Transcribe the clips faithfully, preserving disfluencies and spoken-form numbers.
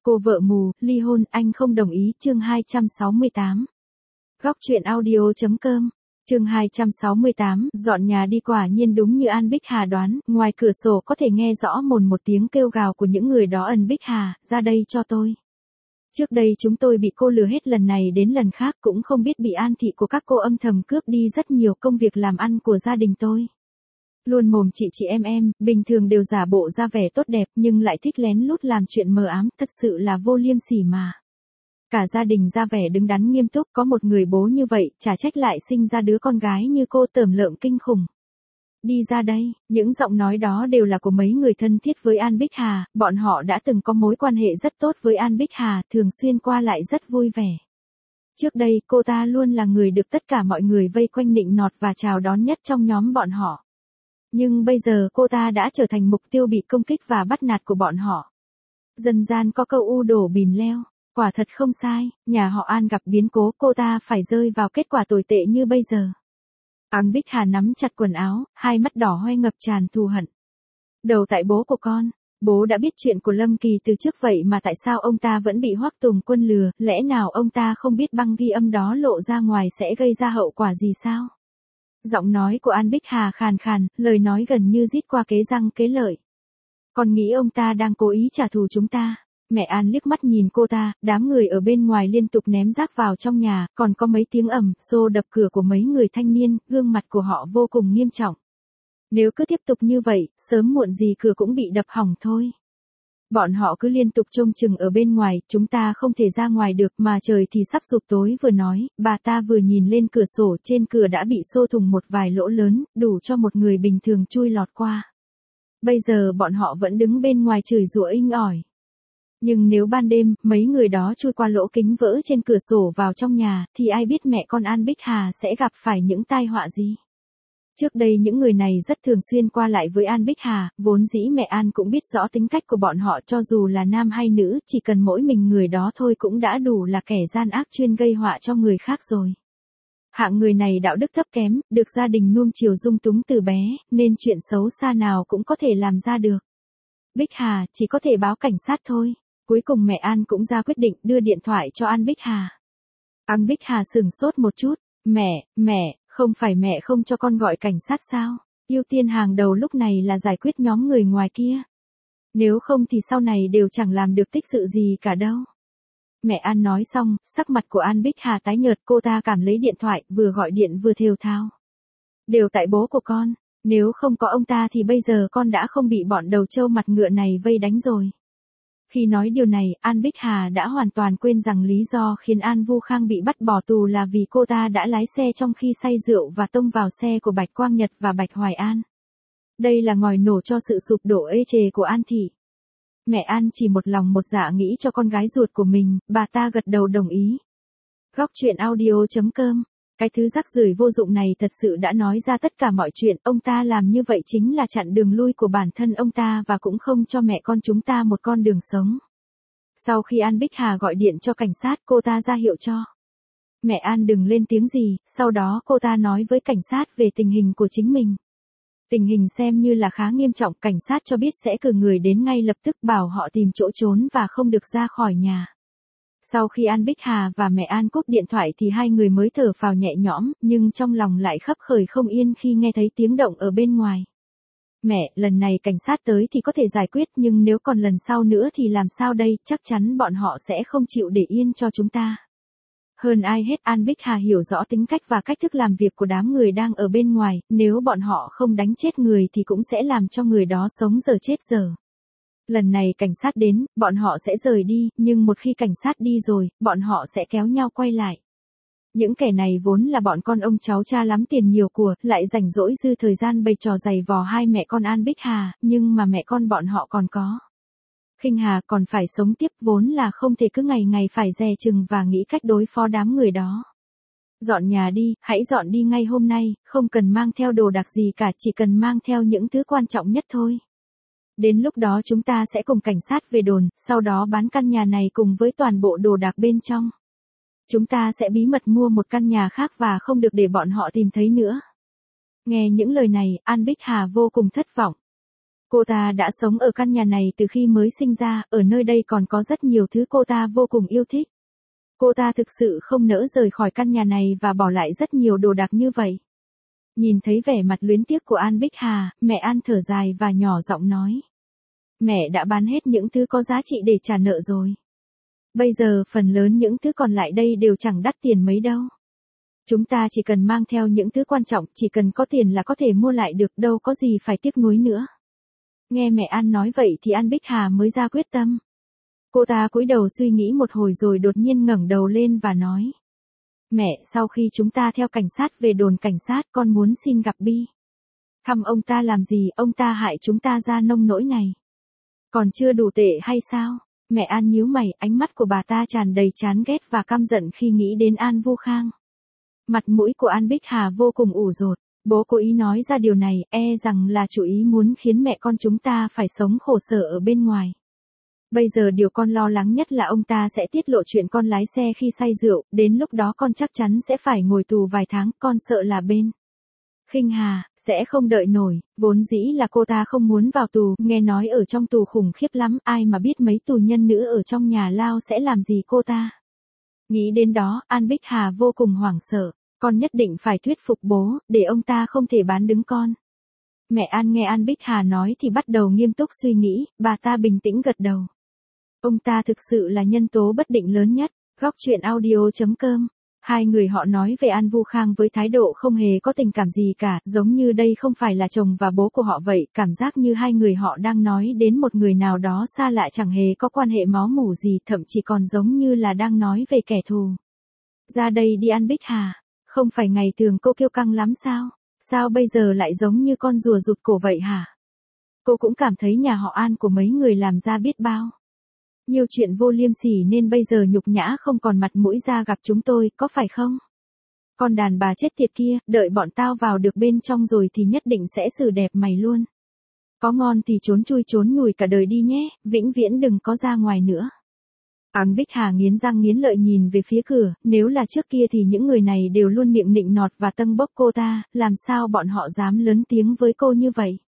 Cô vợ mù, ly hôn, anh không đồng ý, chương hai trăm sáu mươi tám. Góc truyện audio.com, chương hai trăm sáu mươi tám, dọn nhà đi. Quả nhiên đúng như An Bích Hà đoán, ngoài cửa sổ có thể nghe rõ mồn một tiếng kêu gào của những người đó. Ân Bích Hà, ra đây cho tôi. Trước đây chúng tôi bị cô lừa hết lần này đến lần khác, cũng không biết bị An thị của các cô âm thầm cướp đi rất nhiều công việc làm ăn của gia đình tôi. Luôn mồm chị chị em em, bình thường đều giả bộ ra vẻ tốt đẹp nhưng lại thích lén lút làm chuyện mờ ám, thật sự là vô liêm sỉ mà. Cả gia đình ra vẻ đứng đắn nghiêm túc, có một người bố như vậy, chả trách lại sinh ra đứa con gái như cô tởm lợm kinh khủng. Đi ra đây, những giọng nói đó đều là của mấy người thân thiết với An Bích Hà, bọn họ đã từng có mối quan hệ rất tốt với An Bích Hà, thường xuyên qua lại rất vui vẻ. Trước đây, cô ta luôn là người được tất cả mọi người vây quanh nịnh nọt và chào đón nhất trong nhóm bọn họ. Nhưng bây giờ cô ta đã trở thành mục tiêu bị công kích và bắt nạt của bọn họ. Dân gian có câu u đổ bìm leo, quả thật không sai, nhà họ An gặp biến cố, cô ta phải rơi vào kết quả tồi tệ như bây giờ. An Bích Hà nắm chặt quần áo, hai mắt đỏ hoe ngập tràn thù hận. Đầu tại bố của con, bố đã biết chuyện của Lâm Kỳ từ trước vậy mà tại sao ông ta vẫn bị Hoắc Tùng Quân lừa, lẽ nào ông ta không biết băng ghi âm đó lộ ra ngoài sẽ gây ra hậu quả gì sao? Giọng nói của An Bích Hà khàn khàn, lời nói gần như rít qua kế răng kế lợi. Con nghĩ ông ta đang cố ý trả thù chúng ta. Mẹ An liếc mắt nhìn cô ta, đám người ở bên ngoài liên tục ném rác vào trong nhà, còn có mấy tiếng ầm, xô đập cửa của mấy người thanh niên, gương mặt của họ vô cùng nghiêm trọng. Nếu cứ tiếp tục như vậy, sớm muộn gì cửa cũng bị đập hỏng thôi. Bọn họ cứ liên tục trông chừng ở bên ngoài, chúng ta không thể ra ngoài được mà trời thì sắp sụp tối. Vừa nói, bà ta vừa nhìn lên cửa sổ, trên cửa đã bị xô thủng một vài lỗ lớn, đủ cho một người bình thường chui lọt qua. Bây giờ bọn họ vẫn đứng bên ngoài chửi rủa inh ỏi. Nhưng nếu ban đêm, mấy người đó chui qua lỗ kính vỡ trên cửa sổ vào trong nhà, thì ai biết mẹ con An Bích Hà sẽ gặp phải những tai họa gì. Trước đây những người này rất thường xuyên qua lại với An Bích Hà, vốn dĩ mẹ An cũng biết rõ tính cách của bọn họ, cho dù là nam hay nữ, chỉ cần mỗi mình người đó thôi cũng đã đủ là kẻ gian ác chuyên gây họa cho người khác rồi. Hạng người này đạo đức thấp kém, được gia đình nuông chiều dung túng từ bé, nên chuyện xấu xa nào cũng có thể làm ra được. Bích Hà chỉ có thể báo cảnh sát thôi. Cuối cùng mẹ An cũng ra quyết định đưa điện thoại cho An Bích Hà. An Bích Hà sửng sốt một chút. Mẹ, mẹ, không phải mẹ không cho con gọi cảnh sát sao? Ưu tiên hàng đầu lúc này là giải quyết nhóm người ngoài kia. Nếu không thì sau này đều chẳng làm được tích sự gì cả đâu. Mẹ An nói xong, sắc mặt của An Bích Hà tái nhợt, cô ta cảm lấy điện thoại, vừa gọi điện vừa thều thào. Đều tại bố của con, nếu không có ông ta thì bây giờ con đã không bị bọn đầu trâu mặt ngựa này vây đánh rồi. Khi nói điều này, An Bích Hà đã hoàn toàn quên rằng lý do khiến An Vu Khang bị bắt bỏ tù là vì cô ta đã lái xe trong khi say rượu và tông vào xe của Bạch Quang Nhật và Bạch Hoài An. Đây là ngòi nổ cho sự sụp đổ ê chề của An thị. Mẹ An chỉ một lòng một dạ nghĩ cho con gái ruột của mình, bà ta gật đầu đồng ý. Góc truyện audio.com, cái thứ rác rưởi vô dụng này thật sự đã nói ra tất cả mọi chuyện, ông ta làm như vậy chính là chặn đường lui của bản thân ông ta và cũng không cho mẹ con chúng ta một con đường sống. Sau khi An Bích Hà gọi điện cho cảnh sát, cô ta ra hiệu cho mẹ An đừng lên tiếng gì, sau đó cô ta nói với cảnh sát về tình hình của chính mình. Tình hình xem như là khá nghiêm trọng, cảnh sát cho biết sẽ cử người đến ngay lập tức bảo họ tìm chỗ trốn và không được ra khỏi nhà. Sau khi An Bích Hà và mẹ An cúp điện thoại thì hai người mới thở phào nhẹ nhõm, nhưng trong lòng lại khấp khởi không yên khi nghe thấy tiếng động ở bên ngoài. Mẹ, lần này cảnh sát tới thì có thể giải quyết, nhưng nếu còn lần sau nữa thì làm sao đây, chắc chắn bọn họ sẽ không chịu để yên cho chúng ta. Hơn ai hết, An Bích Hà hiểu rõ tính cách và cách thức làm việc của đám người đang ở bên ngoài, nếu bọn họ không đánh chết người thì cũng sẽ làm cho người đó sống giờ chết giờ. Lần này cảnh sát đến, bọn họ sẽ rời đi, nhưng một khi cảnh sát đi rồi, bọn họ sẽ kéo nhau quay lại. Những kẻ này vốn là bọn con ông cháu cha lắm tiền nhiều của, lại rảnh rỗi dư thời gian bày trò giày vò hai mẹ con An Bích Hà, nhưng mà mẹ con bọn họ còn có Khinh Hà còn phải sống tiếp, vốn là không thể cứ ngày ngày phải dè chừng và nghĩ cách đối phó đám người đó. Dọn nhà đi, hãy dọn đi ngay hôm nay, không cần mang theo đồ đạc gì cả, chỉ cần mang theo những thứ quan trọng nhất thôi. Đến lúc đó chúng ta sẽ cùng cảnh sát về đồn, sau đó bán căn nhà này cùng với toàn bộ đồ đạc bên trong. Chúng ta sẽ bí mật mua một căn nhà khác và không được để bọn họ tìm thấy nữa. Nghe những lời này, An Bích Hà vô cùng thất vọng. Cô ta đã sống ở căn nhà này từ khi mới sinh ra, ở nơi đây còn có rất nhiều thứ cô ta vô cùng yêu thích. Cô ta thực sự không nỡ rời khỏi căn nhà này và bỏ lại rất nhiều đồ đạc như vậy. Nhìn thấy vẻ mặt luyến tiếc của An Bích Hà, mẹ An thở dài và nhỏ giọng nói. Mẹ đã bán hết những thứ có giá trị để trả nợ rồi. Bây giờ phần lớn những thứ còn lại đây đều chẳng đắt tiền mấy đâu. Chúng ta chỉ cần mang theo những thứ quan trọng, chỉ cần có tiền là có thể mua lại được, đâu có gì phải tiếc nuối nữa. Nghe mẹ An nói vậy thì An Bích Hà mới ra quyết tâm. Cô ta cúi đầu suy nghĩ một hồi rồi đột nhiên ngẩng đầu lên và nói. Mẹ, sau khi chúng ta theo cảnh sát về đồn cảnh sát, con muốn xin gặp Bi. Thăm ông ta làm gì, ông ta hại chúng ta ra nông nỗi này. Còn chưa đủ tệ hay sao? Mẹ An nhíu mày, ánh mắt của bà ta tràn đầy chán ghét và căm giận khi nghĩ đến An Vu Khang. Mặt mũi của An Bích Hà vô cùng ủ rột. Bố cố ý nói ra điều này, e rằng là chủ ý muốn khiến mẹ con chúng ta phải sống khổ sở ở bên ngoài. Bây giờ điều con lo lắng nhất là ông ta sẽ tiết lộ chuyện con lái xe khi say rượu, đến lúc đó con chắc chắn sẽ phải ngồi tù vài tháng, con sợ là bên Khinh Hà sẽ không đợi nổi, vốn dĩ là cô ta không muốn vào tù, nghe nói ở trong tù khủng khiếp lắm, ai mà biết mấy tù nhân nữ ở trong nhà lao sẽ làm gì cô ta. Nghĩ đến đó, An Bích Hà vô cùng hoảng sợ, con nhất định phải thuyết phục bố, để ông ta không thể bán đứng con. Mẹ An nghe An Bích Hà nói thì bắt đầu nghiêm túc suy nghĩ, bà ta bình tĩnh gật đầu. Ông ta thực sự là nhân tố bất định lớn nhất. Góc truyện audio chấm com. Hai người họ nói về An Vu Khang với thái độ không hề có tình cảm gì cả, giống như đây không phải là chồng và bố của họ vậy, cảm giác như hai người họ đang nói đến một người nào đó xa lạ chẳng hề có quan hệ máu mủ gì, thậm chí còn giống như là đang nói về kẻ thù. Ra đây đi An Bích Hà, không phải ngày thường cô kiêu căng lắm sao? Sao bây giờ lại giống như con rùa rụt cổ vậy hả? Cô cũng cảm thấy nhà họ An của mấy người làm ra biết bao nhiều chuyện vô liêm sỉ nên bây giờ nhục nhã không còn mặt mũi ra gặp chúng tôi, có phải không? Con đàn bà chết tiệt kia, đợi bọn tao vào được bên trong rồi thì nhất định sẽ xử đẹp mày luôn. Có ngon thì trốn chui trốn nhùi cả đời đi nhé, vĩnh viễn đừng có ra ngoài nữa. An Bích Hà nghiến răng nghiến lợi nhìn về phía cửa, nếu là trước kia thì những người này đều luôn miệng nịnh nọt và tâng bốc cô ta, làm sao bọn họ dám lớn tiếng với cô như vậy?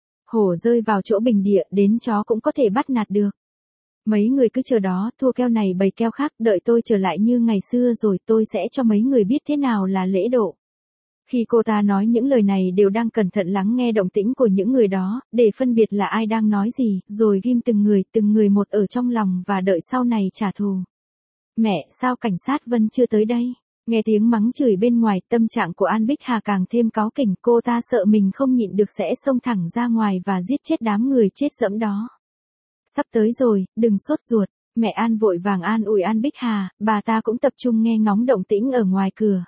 Hổ rơi vào chỗ bình địa, đến chó cũng có thể bắt nạt được. Mấy người cứ chờ đó, thua keo này bày keo khác, đợi tôi trở lại như ngày xưa rồi tôi sẽ cho mấy người biết thế nào là lễ độ. Khi cô ta nói những lời này đều đang cẩn thận lắng nghe động tĩnh của những người đó, để phân biệt là ai đang nói gì, rồi ghim từng người, từng người một ở trong lòng và đợi sau này trả thù. Mẹ, sao cảnh sát Vân chưa tới đây? Nghe tiếng mắng chửi bên ngoài, tâm trạng của An Bích Hà càng thêm cáu kỉnh, cô ta sợ mình không nhịn được sẽ xông thẳng ra ngoài và giết chết đám người chết dẫm đó. Sắp tới rồi, đừng sốt ruột, mẹ An vội vàng an ủi An Bích Hà, bà ta cũng tập trung nghe ngóng động tĩnh ở ngoài cửa.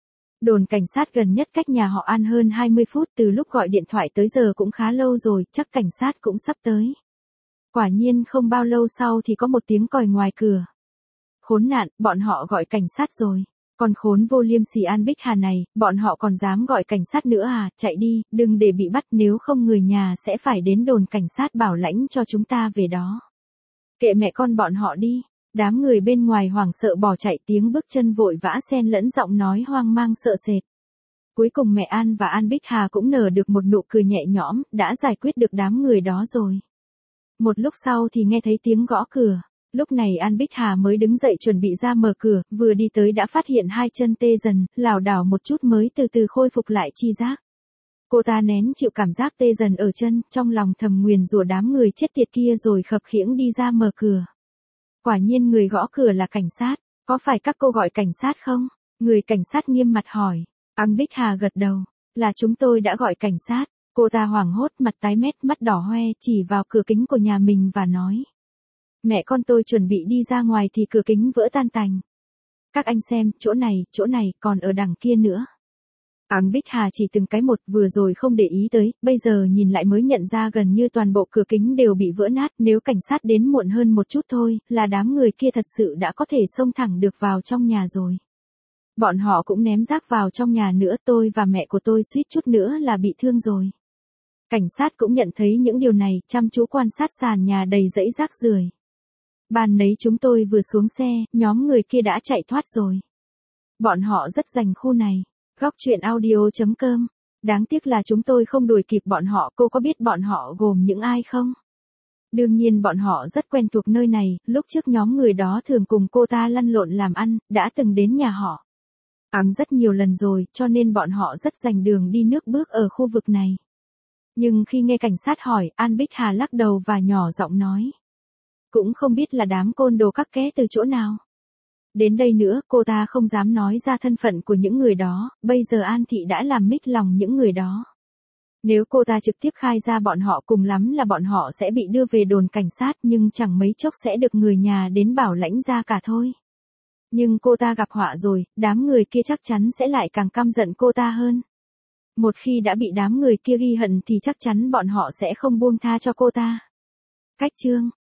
Đồn cảnh sát gần nhất cách nhà họ An hơn hai mươi phút, từ lúc gọi điện thoại tới giờ cũng khá lâu rồi, chắc cảnh sát cũng sắp tới. Quả nhiên không bao lâu sau thì có một tiếng còi ngoài cửa. Khốn nạn, bọn họ gọi cảnh sát rồi. Còn khốn vô liêm sỉ An Bích Hà này, bọn họ còn dám gọi cảnh sát nữa à, chạy đi, đừng để bị bắt, nếu không người nhà sẽ phải đến đồn cảnh sát bảo lãnh cho chúng ta về đó. Kệ mẹ con bọn họ đi. Đám người bên ngoài hoảng sợ bỏ chạy, tiếng bước chân vội vã xen lẫn giọng nói hoang mang sợ sệt. Cuối cùng mẹ An và An Bích Hà cũng nở được một nụ cười nhẹ nhõm, đã giải quyết được đám người đó rồi. Một lúc sau thì nghe thấy tiếng gõ cửa. Lúc này An Bích Hà mới đứng dậy chuẩn bị ra mở cửa, vừa đi tới đã phát hiện hai chân tê dần, lảo đảo một chút mới từ từ khôi phục lại chi giác. Cô ta nén chịu cảm giác tê dần ở chân, trong lòng thầm nguyền rủa đám người chết tiệt kia rồi khập khiễng đi ra mở cửa. Quả nhiên người gõ cửa là cảnh sát, có phải các cô gọi cảnh sát không? Người cảnh sát nghiêm mặt hỏi. An Bích Hà gật đầu, là chúng tôi đã gọi cảnh sát. Cô ta hoảng hốt, mặt tái mét, mắt đỏ hoe, chỉ vào cửa kính của nhà mình và nói. Mẹ con tôi chuẩn bị đi ra ngoài thì cửa kính vỡ tan tành. Các anh xem, chỗ này, chỗ này, còn ở đằng kia nữa. An Bích Hà chỉ từng cái một, vừa rồi không để ý tới, bây giờ nhìn lại mới nhận ra gần như toàn bộ cửa kính đều bị vỡ nát, nếu cảnh sát đến muộn hơn một chút thôi, là đám người kia thật sự đã có thể xông thẳng được vào trong nhà rồi. Bọn họ cũng ném rác vào trong nhà nữa, tôi và mẹ của tôi suýt chút nữa là bị thương rồi. Cảnh sát cũng nhận thấy những điều này, chăm chú quan sát sàn nhà đầy dãy rác rưởi. Ban nấy chúng tôi vừa xuống xe, nhóm người kia đã chạy thoát rồi. Bọn họ rất giành khu này. Góc truyện audio chấm com Đáng tiếc là chúng tôi không đuổi kịp bọn họ, cô có biết bọn họ gồm những ai không? Đương nhiên bọn họ rất quen thuộc nơi này, lúc trước nhóm người đó thường cùng cô ta lăn lộn làm ăn, đã từng đến nhà họ. Ám rất nhiều lần rồi, cho nên bọn họ rất rành đường đi nước bước ở khu vực này. Nhưng khi nghe cảnh sát hỏi, An Bích Hà lắc đầu và nhỏ giọng nói. Cũng không biết là đám côn đồ các ké từ chỗ nào. Đến đây nữa, cô ta không dám nói ra thân phận của những người đó, bây giờ An Thị đã làm mích lòng những người đó. Nếu cô ta trực tiếp khai ra bọn họ cùng lắm là bọn họ sẽ bị đưa về đồn cảnh sát nhưng chẳng mấy chốc sẽ được người nhà đến bảo lãnh ra cả thôi. Nhưng cô ta gặp họa rồi, đám người kia chắc chắn sẽ lại càng căm giận cô ta hơn. Một khi đã bị đám người kia ghi hận thì chắc chắn bọn họ sẽ không buông tha cho cô ta. Cách chương